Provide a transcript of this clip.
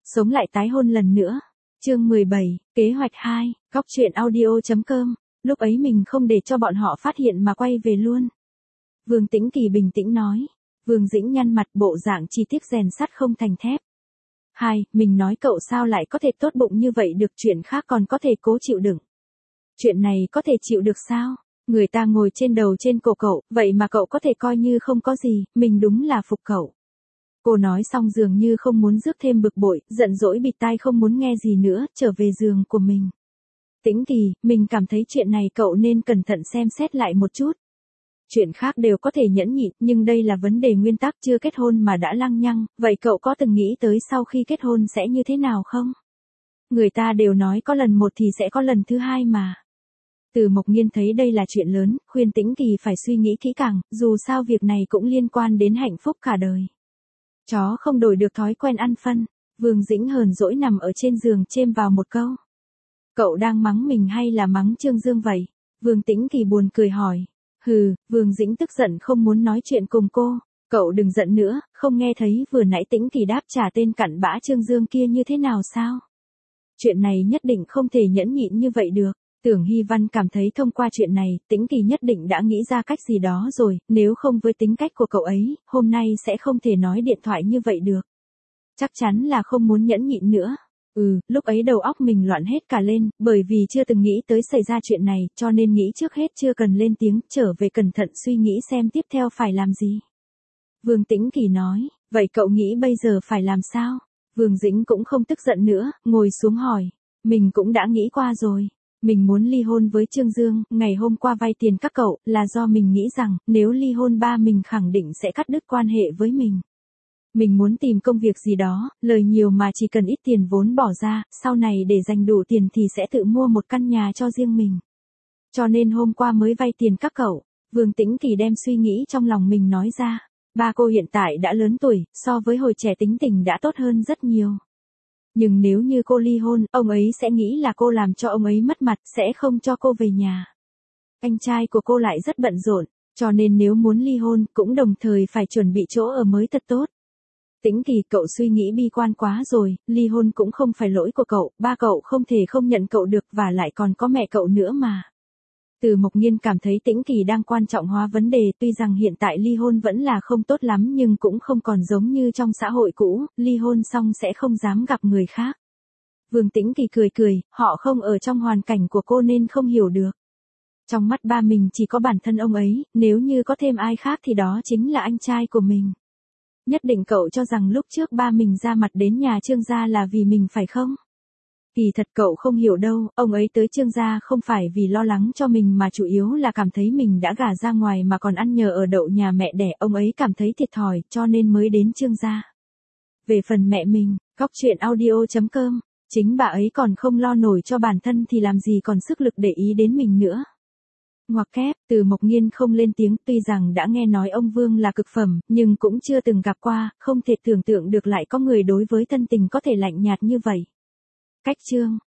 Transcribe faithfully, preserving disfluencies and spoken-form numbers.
Sống lại tái hôn lần nữa. Chương mười bảy, kế hoạch hai, góc truyện audio.com. Lúc ấy mình không để cho bọn họ phát hiện mà quay về luôn. Vương Tĩnh Kỳ bình tĩnh nói. Vương Dĩnh nhăn mặt, bộ dạng chi tiết rèn sắt không thành thép. Hai, mình nói cậu sao lại có thể tốt bụng như vậy được, chuyện khác còn có thể cố chịu đựng. Chuyện này có thể chịu được sao? Người ta ngồi trên đầu trên cổ cậu, vậy mà cậu có thể coi như không có gì, mình đúng là phục cậu. Cô nói xong dường như không muốn rước thêm bực bội, giận dỗi bịt tai không muốn nghe gì nữa, trở về giường của mình. Tĩnh Kỳ, mình cảm thấy chuyện này cậu nên cẩn thận xem xét lại một chút. Chuyện khác đều có thể nhẫn nhịn, nhưng đây là vấn đề nguyên tắc, chưa kết hôn mà đã lăng nhăng, vậy cậu có từng nghĩ tới sau khi kết hôn sẽ như thế nào không? Người ta đều nói có lần một thì sẽ có lần thứ hai mà. Từ Mộc Nghiên thấy đây là chuyện lớn, khuyên Tĩnh Kỳ phải suy nghĩ kỹ càng, dù sao việc này cũng liên quan đến hạnh phúc cả đời. Chó không đổi được thói quen ăn phân. Vương Dĩnh hờn dỗi nằm ở trên giường chêm vào một câu. Cậu đang mắng mình hay là mắng Trương Dương vậy? Vương Tĩnh Kỳ buồn cười hỏi. Hừ, Vương Dĩnh tức giận không muốn nói chuyện cùng cô. Cậu đừng giận nữa, không nghe thấy vừa nãy Tĩnh Kỳ đáp trả tên cặn bã Trương Dương kia như thế nào sao? Chuyện này nhất định không thể nhẫn nhịn như vậy được. Tưởng Hy Văn cảm thấy thông qua chuyện này, Tĩnh Kỳ nhất định đã nghĩ ra cách gì đó rồi, nếu không với tính cách của cậu ấy, hôm nay sẽ không thể nói điện thoại như vậy được. Chắc chắn là không muốn nhẫn nhịn nữa. Ừ, lúc ấy đầu óc mình loạn hết cả lên, bởi vì chưa từng nghĩ tới xảy ra chuyện này, cho nên nghĩ trước hết chưa cần lên tiếng, trở về cẩn thận suy nghĩ xem tiếp theo phải làm gì. Vương Tĩnh Kỳ nói, vậy cậu nghĩ bây giờ phải làm sao? Vương Dĩnh cũng không tức giận nữa, ngồi xuống hỏi. Mình cũng đã nghĩ qua rồi. Mình muốn ly hôn với Trương Dương, ngày hôm qua vay tiền các cậu, là do mình nghĩ rằng, nếu ly hôn ba mình khẳng định sẽ cắt đứt quan hệ với mình. Mình muốn tìm công việc gì đó, lời nhiều mà chỉ cần ít tiền vốn bỏ ra, sau này để dành đủ tiền thì sẽ tự mua một căn nhà cho riêng mình. Cho nên hôm qua mới vay tiền các cậu. Vương Tĩnh Kỳ đem suy nghĩ trong lòng mình nói ra. Ba cô hiện tại đã lớn tuổi, so với hồi trẻ tính tình đã tốt hơn rất nhiều. Nhưng nếu như cô ly hôn, ông ấy sẽ nghĩ là cô làm cho ông ấy mất mặt, sẽ không cho cô về nhà. Anh trai của cô lại rất bận rộn, cho nên nếu muốn ly hôn, cũng đồng thời phải chuẩn bị chỗ ở mới thật tốt. Tĩnh Kỳ, cậu suy nghĩ bi quan quá rồi, ly hôn cũng không phải lỗi của cậu, ba cậu không thể không nhận cậu được và lại còn có mẹ cậu nữa mà. Từ Mộc Nghiên cảm thấy Tĩnh Kỳ đang quan trọng hóa vấn đề, tuy rằng hiện tại ly hôn vẫn là không tốt lắm nhưng cũng không còn giống như trong xã hội cũ, ly hôn xong sẽ không dám gặp người khác. Vương Tĩnh Kỳ cười cười, họ không ở trong hoàn cảnh của cô nên không hiểu được. Trong mắt ba mình chỉ có bản thân ông ấy, nếu như có thêm ai khác thì đó chính là anh trai của mình. Nhất định cậu cho rằng lúc trước ba mình ra mặt đến nhà Trương gia là vì mình phải không? Kỳ thật cậu không hiểu đâu, ông ấy tới Trương gia không phải vì lo lắng cho mình mà chủ yếu là cảm thấy mình đã gả ra ngoài mà còn ăn nhờ ở đậu nhà mẹ đẻ, ông ấy cảm thấy thiệt thòi, cho nên mới đến Trương gia. Về phần mẹ mình, góc truyện audio.com, chính bà ấy còn không lo nổi cho bản thân thì làm gì còn sức lực để ý đến mình nữa. Ngoặc kép, Từ Mộc Nghiên không lên tiếng, tuy rằng đã nghe nói ông Vương là cực phẩm, nhưng cũng chưa từng gặp qua, không thể tưởng tượng được lại có người đối với thân tình có thể lạnh nhạt như vậy. Cách chương